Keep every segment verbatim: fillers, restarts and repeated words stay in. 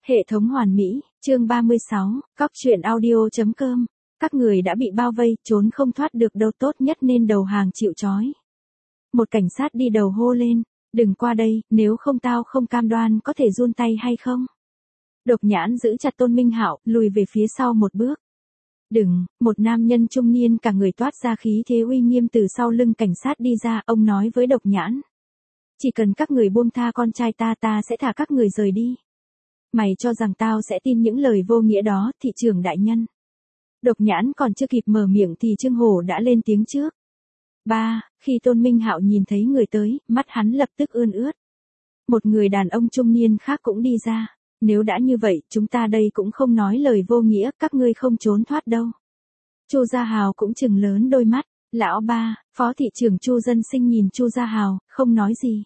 Hệ thống hoàn mỹ, chương ba mươi sáu, cóc truyện audio chấm com. Các người đã bị bao vây, trốn không thoát được đâu, tốt nhất nên đầu hàng chịu trói. Một cảnh sát đi đầu hô lên, đừng qua đây, nếu không tao không cam đoan có thể giun tay hay không. Độc Nhãn giữ chặt Tôn Minh Hạo, lùi về phía sau một bước. Đừng, một nam nhân trung niên cả người toát ra khí thế uy nghiêm từ sau lưng cảnh sát đi ra, ông nói với Độc Nhãn. Chỉ cần các người buông tha con trai ta, ta sẽ thả các người rời đi. Mày cho rằng tao sẽ tin những lời vô nghĩa đó, thị trưởng đại nhân. Độc Nhãn còn chưa kịp mở miệng thì Trương Hổ đã lên tiếng trước. Ba, khi Tôn Minh Hạo nhìn thấy người tới, mắt hắn lập tức ươn ướt. Một người đàn ông trung niên khác cũng đi ra. Nếu đã như vậy, chúng ta đây cũng không nói lời vô nghĩa, các ngươi không trốn thoát đâu. Chu Gia Hào cũng trừng lớn đôi mắt. Lão ba, phó thị trưởng Chu Dân Sinh nhìn Chu Gia Hào, không nói gì.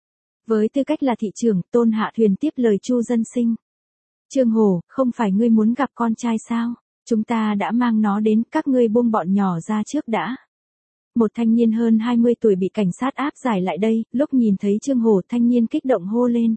Với tư cách là thị trưởng, Tôn Hạ Thuyền tiếp lời Chu Dân Sinh. Trương Hổ, không phải ngươi muốn gặp con trai sao? Chúng ta đã mang nó đến, các ngươi buông bọn nhỏ ra trước đã. Một thanh niên hơn hai mươi tuổi bị cảnh sát áp giải lại đây, lúc nhìn thấy Trương Hổ, thanh niên kích động hô lên.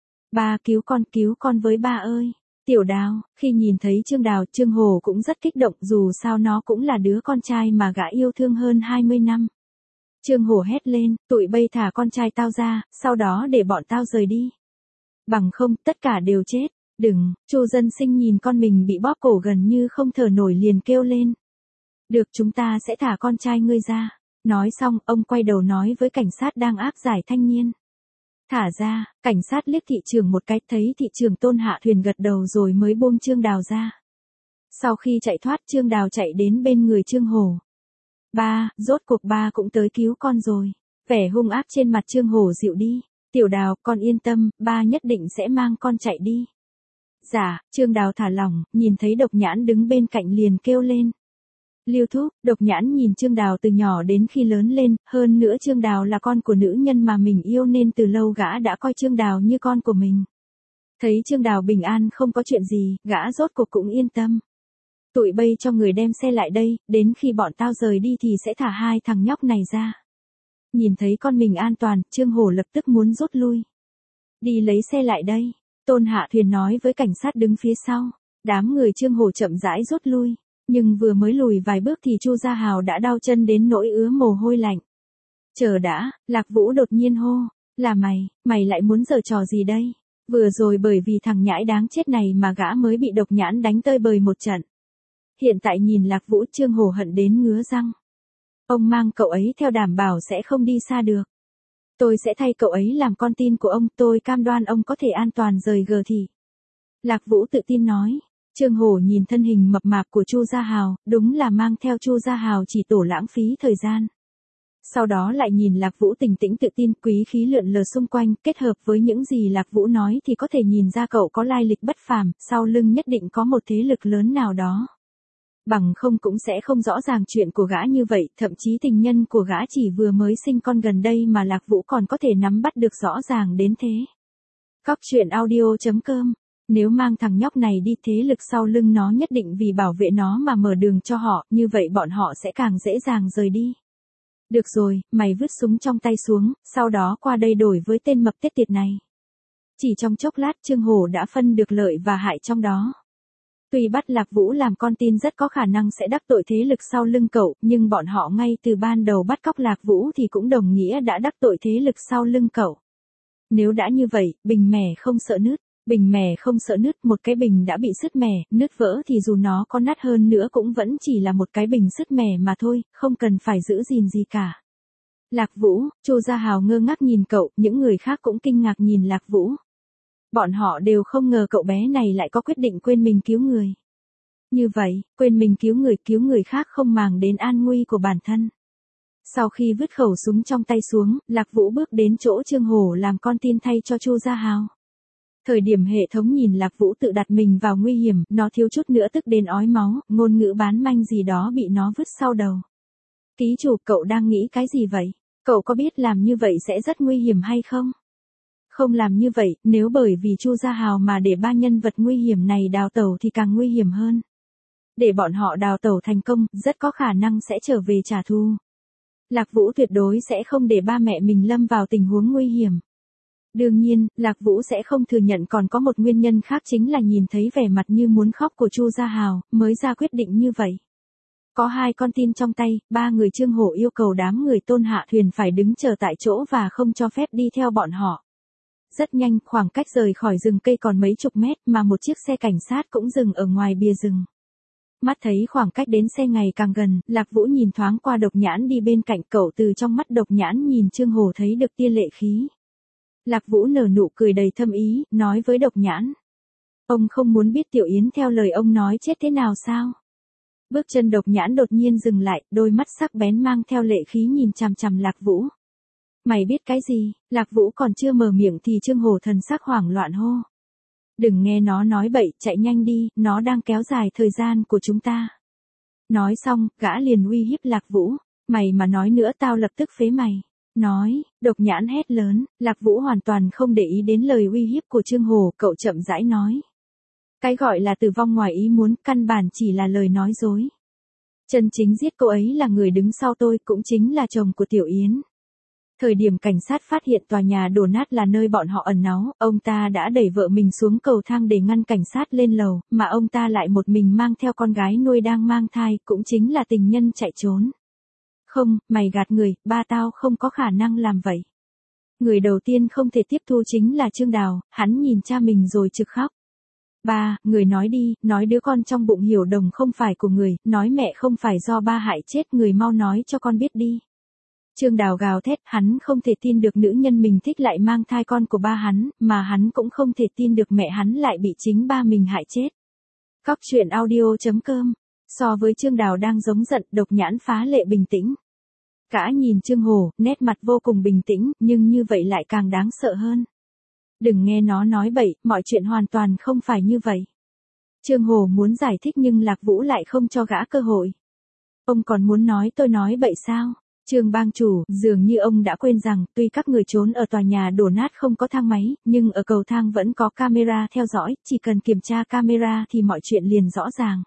Ba, cứu con, cứu con với ba ơi. Tiểu Đào, khi nhìn thấy Trương Đào, Trương Hổ cũng rất kích động, dù sao nó cũng là đứa con trai mà gã yêu thương hơn hai mươi năm. Trương Hổ hét lên, tụi bây thả con trai tao ra, sau đó để bọn tao rời đi. Bằng không, tất cả đều chết. Đừng, Chu Dân Sinh nhìn con mình bị bóp cổ gần như không thở nổi liền kêu lên. Được, chúng ta sẽ thả con trai ngươi ra. Nói xong, ông quay đầu nói với cảnh sát đang áp giải thanh niên. Thả ra, cảnh sát liếc thị trưởng một cái, thấy thị trưởng Tôn Hạ Thuyền gật đầu rồi mới buông Trương Đào ra. Sau khi chạy thoát, Trương Đào chạy đến bên người Trương Hổ. Ba, rốt cuộc ba cũng tới cứu con rồi. Vẻ hung ác trên mặt Trương Hổ dịu đi. Tiểu Đào, con yên tâm, ba nhất định sẽ mang con chạy đi. Dạ, Trương Đào thả lỏng, nhìn thấy Độc Nhãn đứng bên cạnh liền kêu lên. Lưu thúc, Độc Nhãn nhìn Trương Đào từ nhỏ đến khi lớn lên, hơn nữa Trương Đào là con của nữ nhân mà mình yêu nên từ lâu gã đã coi Trương Đào như con của mình. Thấy Trương Đào bình an không có chuyện gì, gã rốt cuộc cũng yên tâm. Tụi bây cho người đem xe lại đây, đến khi bọn tao rời đi thì sẽ thả hai thằng nhóc này ra. Nhìn thấy con mình an toàn, Trương Hổ lập tức muốn rút lui. Đi lấy xe lại đây, Tôn Hạ Thuyền nói với cảnh sát đứng phía sau. Đám người Trương Hổ chậm rãi rút lui. Nhưng vừa mới lùi vài bước thì Chu Gia Hào đã đau chân đến nỗi ứa mồ hôi lạnh. Chờ đã, Lạc Vũ đột nhiên hô. Là mày, mày lại muốn giở trò gì đây? Vừa rồi bởi vì thằng nhãi đáng chết này mà gã mới bị Độc Nhãn đánh tơi bời một trận. Hiện tại nhìn Lạc Vũ, Trương Hổ hận đến ngứa răng. Ông mang cậu ấy theo đảm bảo sẽ không đi xa được. Tôi sẽ thay cậu ấy làm con tin của ông, tôi cam đoan ông có thể an toàn rời gờ thị. Lạc Vũ tự tin nói. Trương Hổ nhìn thân hình mập mạp của Chu Gia Hào, đúng là mang theo Chu Gia Hào chỉ tổ lãng phí thời gian. Sau đó lại nhìn Lạc Vũ tỉnh tĩnh tự tin, quý khí lượn lờ xung quanh, kết hợp với những gì Lạc Vũ nói thì có thể nhìn ra cậu có lai lịch bất phàm, sau lưng nhất định có một thế lực lớn nào đó. Bằng không cũng sẽ không rõ ràng chuyện của gã như vậy, thậm chí tình nhân của gã chỉ vừa mới sinh con gần đây mà Lạc Vũ còn có thể nắm bắt được rõ ràng đến thế. Cóc truyện audio chấm com. Nếu mang thằng nhóc này đi, thế lực sau lưng nó nhất định vì bảo vệ nó mà mở đường cho họ, như vậy bọn họ sẽ càng dễ dàng rời đi. Được rồi, mày vứt súng trong tay xuống, sau đó qua đây đổi với tên mập tết tiệt này. Chỉ trong chốc lát Trương Hổ đã phân được lợi và hại trong đó. Tuy bắt Lạc Vũ làm con tin rất có khả năng sẽ đắc tội thế lực sau lưng cậu, nhưng bọn họ ngay từ ban đầu bắt cóc Lạc Vũ thì cũng đồng nghĩa đã đắc tội thế lực sau lưng cậu. Nếu đã như vậy, bình mẻ không sợ nứt. Bình mẻ không sợ nứt, một cái bình đã bị sứt mẻ, nứt vỡ thì dù nó có nát hơn nữa cũng vẫn chỉ là một cái bình sứt mẻ mà thôi, không cần phải giữ gìn gì cả. Lạc Vũ, Chu Gia Hào ngơ ngác nhìn cậu, những người khác cũng kinh ngạc nhìn Lạc Vũ. Bọn họ đều không ngờ cậu bé này lại có quyết định quên mình cứu người. Như vậy, quên mình cứu người, cứu người khác không màng đến an nguy của bản thân. Sau khi vứt khẩu súng trong tay xuống, Lạc Vũ bước đến chỗ Trương Hổ làm con tin thay cho Chu Gia Hào. Thời điểm hệ thống nhìn Lạc Vũ tự đặt mình vào nguy hiểm, nó thiếu chút nữa tức đến ói máu, ngôn ngữ bán manh gì đó bị nó vứt sau đầu. Ký chủ, cậu đang nghĩ cái gì vậy? Cậu có biết làm như vậy sẽ rất nguy hiểm hay không? Không làm như vậy, nếu bởi vì Chu Gia Hào mà để ba nhân vật nguy hiểm này đào tẩu thì càng nguy hiểm hơn. Để bọn họ đào tẩu thành công, rất có khả năng sẽ trở về trả thù. Lạc Vũ tuyệt đối sẽ không để ba mẹ mình lâm vào tình huống nguy hiểm. Đương nhiên, Lạc Vũ sẽ không thừa nhận còn có một nguyên nhân khác chính là nhìn thấy vẻ mặt như muốn khóc của Chu Gia Hào, mới ra quyết định như vậy. Có hai con tin trong tay, ba người Trương Hổ yêu cầu đám người Tôn hạ thuyền phải đứng chờ tại chỗ và không cho phép đi theo bọn họ. Rất nhanh, khoảng cách rời khỏi rừng cây còn mấy chục mét mà một chiếc xe cảnh sát cũng dừng ở ngoài bìa rừng. Mắt thấy khoảng cách đến xe ngày càng gần, Lạc Vũ nhìn thoáng qua Độc Nhãn đi bên cạnh cậu, từ trong mắt Độc Nhãn nhìn Trương Hổ thấy được tia lệ khí. Lạc Vũ nở nụ cười đầy thâm ý, nói với Độc Nhãn. Ông không muốn biết Tiểu Yến theo lời ông nói chết thế nào sao? Bước chân Độc Nhãn đột nhiên dừng lại, đôi mắt sắc bén mang theo lệ khí nhìn chằm chằm Lạc Vũ. Mày biết cái gì? Lạc Vũ còn chưa mở miệng thì Trương Hổ thần sắc hoảng loạn hô. Đừng nghe nó nói bậy, chạy nhanh đi, nó đang kéo dài thời gian của chúng ta. Nói xong, gã liền uy hiếp Lạc Vũ. Mày mà nói nữa tao lập tức phế mày. Nói, Độc Nhãn hét lớn, Lạc Vũ hoàn toàn không để ý đến lời uy hiếp của Trương Hổ, cậu chậm rãi nói. Cái gọi là tử vong ngoài ý muốn, căn bản chỉ là lời nói dối. Chân chính giết cô ấy là người đứng sau tôi, cũng chính là chồng của Tiểu Yến. Thời điểm cảnh sát phát hiện tòa nhà đổ nát là nơi bọn họ ẩn náu, ông ta đã đẩy vợ mình xuống cầu thang để ngăn cảnh sát lên lầu, mà ông ta lại một mình mang theo con gái nuôi đang mang thai, cũng chính là tình nhân chạy trốn. Không, mày gạt người, ba tao không có khả năng làm vậy. Người đầu tiên không thể tiếp thu chính là Trương Đào, hắn nhìn cha mình rồi trực khóc. Ba, người nói đi, nói đứa con trong bụng Hiểu Đồng không phải của người, nói mẹ không phải do ba hại chết, người mau nói cho con biết đi. Trương Đào gào thét, hắn không thể tin được nữ nhân mình thích lại mang thai con của ba hắn, mà hắn cũng không thể tin được mẹ hắn lại bị chính ba mình hại chết. Cóc truyện audio chấm com. So với Trương Đào đang giống giận, Độc Nhãn phá lệ bình tĩnh. Gã nhìn Trương Hổ, nét mặt vô cùng bình tĩnh, nhưng như vậy lại càng đáng sợ hơn. Đừng nghe nó nói bậy, mọi chuyện hoàn toàn không phải như vậy. Trương Hổ muốn giải thích nhưng Lạc Vũ lại không cho gã cơ hội. Ông còn muốn nói tôi nói bậy sao? Trương bang chủ, dường như ông đã quên rằng, tuy các người trốn ở tòa nhà đổ nát không có thang máy, nhưng ở cầu thang vẫn có camera theo dõi, chỉ cần kiểm tra camera thì mọi chuyện liền rõ ràng.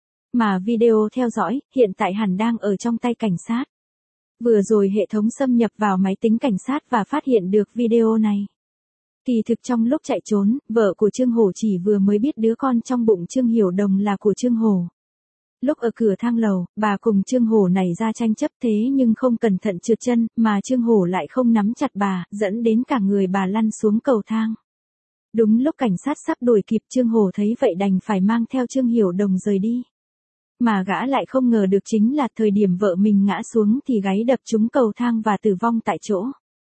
Mà video theo dõi, hiện tại hẳn đang ở trong tay cảnh sát. Vừa rồi hệ thống xâm nhập vào máy tính cảnh sát và phát hiện được video này. Kỳ thực trong lúc chạy trốn, vợ của Trương Hổ chỉ vừa mới biết đứa con trong bụng Trương Hiểu Đồng là của Trương Hổ. Lúc ở cửa thang lầu, bà cùng Trương Hổ nảy ra tranh chấp thế nhưng không cẩn thận trượt chân, mà Trương Hổ lại không nắm chặt bà, dẫn đến cả người bà lăn xuống cầu thang. Đúng lúc cảnh sát sắp đuổi kịp, Trương Hổ thấy vậy đành phải mang theo Trương Hiểu Đồng rời đi. Mà gã lại không ngờ được chính là thời điểm vợ mình ngã xuống thì gáy đập trúng cầu thang và tử vong tại chỗ.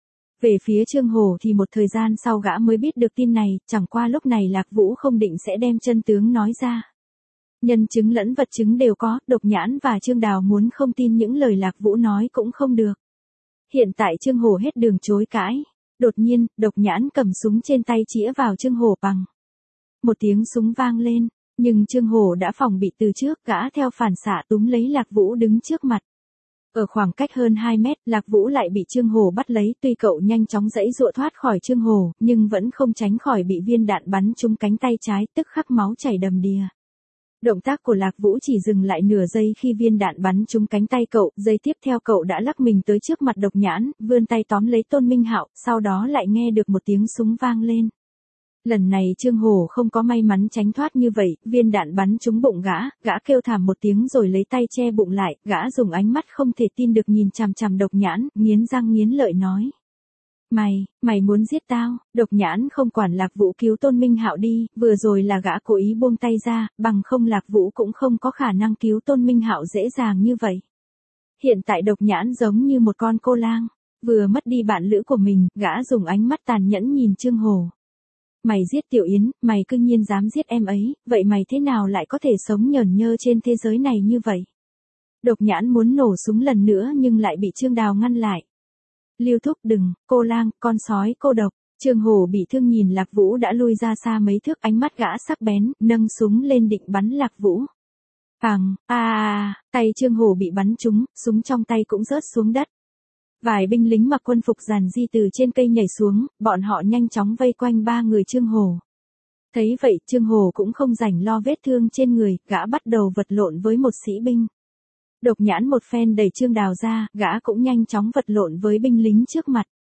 Về phía Trương Hổ thì một thời gian sau gã mới biết được tin này, chẳng qua lúc này Lạc Vũ không định sẽ đem chân tướng nói ra. Nhân chứng lẫn vật chứng đều có, Độc Nhãn và Trương Đào muốn không tin những lời Lạc Vũ nói cũng không được. Hiện tại Trương Hổ hết đường chối cãi. Đột nhiên, Độc Nhãn cầm súng trên tay chĩa vào Trương Hổ bằng. Một tiếng súng vang lên, nhưng Trương Hổ đã phòng bị từ trước, gã theo phản xạ túm lấy Lạc Vũ đứng trước mặt. Ở khoảng cách hơn hai mét, Lạc Vũ lại bị Trương Hổ bắt lấy, tuy cậu nhanh chóng giãy giụa thoát khỏi Trương Hổ, nhưng vẫn không tránh khỏi bị viên đạn bắn trúng cánh tay trái, tức khắc máu chảy đầm đìa. Động tác của Lạc Vũ chỉ dừng lại nửa giây khi viên đạn bắn trúng cánh tay cậu, giây tiếp theo cậu đã lắc mình tới trước mặt Độc Nhãn, vươn tay tóm lấy Tôn Minh Hạo, sau đó lại nghe được một tiếng súng vang lên. Lần này Trương Hổ không có may mắn tránh thoát như vậy, viên đạn bắn trúng bụng gã, gã kêu thảm một tiếng rồi lấy tay che bụng lại, gã dùng ánh mắt không thể tin được nhìn chằm chằm Độc Nhãn, nghiến răng nghiến lợi nói. Mày, mày muốn giết tao? Độc Nhãn không quản Lạc Vũ cứu Tôn Minh Hạo đi, vừa rồi là gã cố ý buông tay ra, bằng không Lạc Vũ cũng không có khả năng cứu Tôn Minh Hạo dễ dàng như vậy. Hiện tại Độc Nhãn giống như một con cô lang, vừa mất đi bạn lữ của mình, gã dùng ánh mắt tàn nhẫn nhìn Trương Hổ. Mày giết Tiểu Yến, mày cư nhiên dám giết em ấy, vậy mày thế nào lại có thể sống nhởn nhơ trên thế giới này như vậy? Độc Nhãn muốn nổ súng lần nữa nhưng lại bị Trương Đào ngăn lại. Lưu Thúc đừng, cô lang, con sói cô độc. Trương Hổ bị thương nhìn Lạc Vũ đã lui ra xa mấy thước, ánh mắt gã sắc bén, nâng súng lên định bắn Lạc Vũ. Phàng, a a, tay Trương Hổ bị bắn trúng, súng trong tay cũng rớt xuống đất. Vài binh lính mặc quân phục giản di từ trên cây nhảy xuống, bọn họ nhanh chóng vây quanh ba người Trương Hổ. Thấy vậy, Trương Hổ cũng không rảnh lo vết thương trên người, gã bắt đầu vật lộn với một sĩ binh. Độc Nhãn một phen đẩy Trương Đào ra, gã cũng nhanh chóng vật lộn với binh lính trước mặt.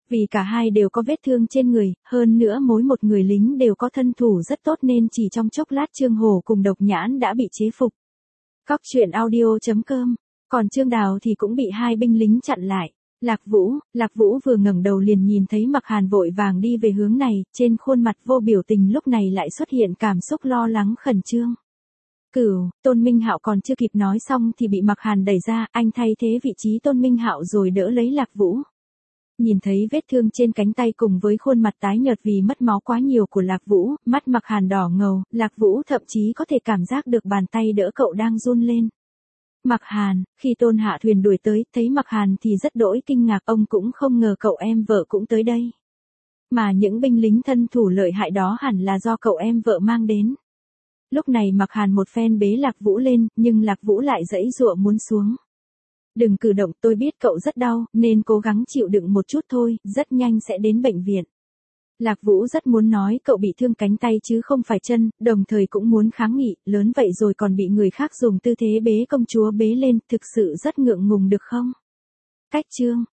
Vì cả hai đều có vết thương trên người, hơn nữa mỗi một người lính đều có thân thủ rất tốt nên chỉ trong chốc lát Trương Hổ cùng Độc Nhãn đã bị chế phục. Cóc truyện audio chấm com. Còn Trương Đào thì cũng bị hai binh lính chặn lại. Lạc Vũ, Lạc Vũ vừa ngẩng đầu liền nhìn thấy Mặc Hàn vội vàng đi về hướng này, trên khuôn mặt vô biểu tình lúc này lại xuất hiện cảm xúc lo lắng khẩn trương. Cửu, Tôn Minh Hạo còn chưa kịp nói xong thì bị Mặc Hàn đẩy ra, anh thay thế vị trí Tôn Minh Hạo rồi đỡ lấy Lạc Vũ. Nhìn thấy vết thương trên cánh tay cùng với khuôn mặt tái nhợt vì mất máu quá nhiều của Lạc Vũ, mắt Mặc Hàn đỏ ngầu, Lạc Vũ thậm chí có thể cảm giác được bàn tay đỡ cậu đang run lên. Mặc Hàn, khi Tôn Hạ Thuyền đuổi tới, thấy Mặc Hàn thì rất đỗi kinh ngạc, ông cũng không ngờ cậu em vợ cũng tới đây. Mà những binh lính thân thủ lợi hại đó hẳn là do cậu em vợ mang đến. Lúc này Mặc Hàn một phen bế Lạc Vũ lên, nhưng Lạc Vũ lại giãy giụa muốn xuống. Đừng cử động, tôi biết cậu rất đau, nên cố gắng chịu đựng một chút thôi, rất nhanh sẽ đến bệnh viện. Lạc Vũ rất muốn nói cậu bị thương cánh tay chứ không phải chân, đồng thời cũng muốn kháng nghị, lớn vậy rồi còn bị người khác dùng tư thế bế công chúa bế lên, thực sự rất ngượng ngùng được không? Cách chương,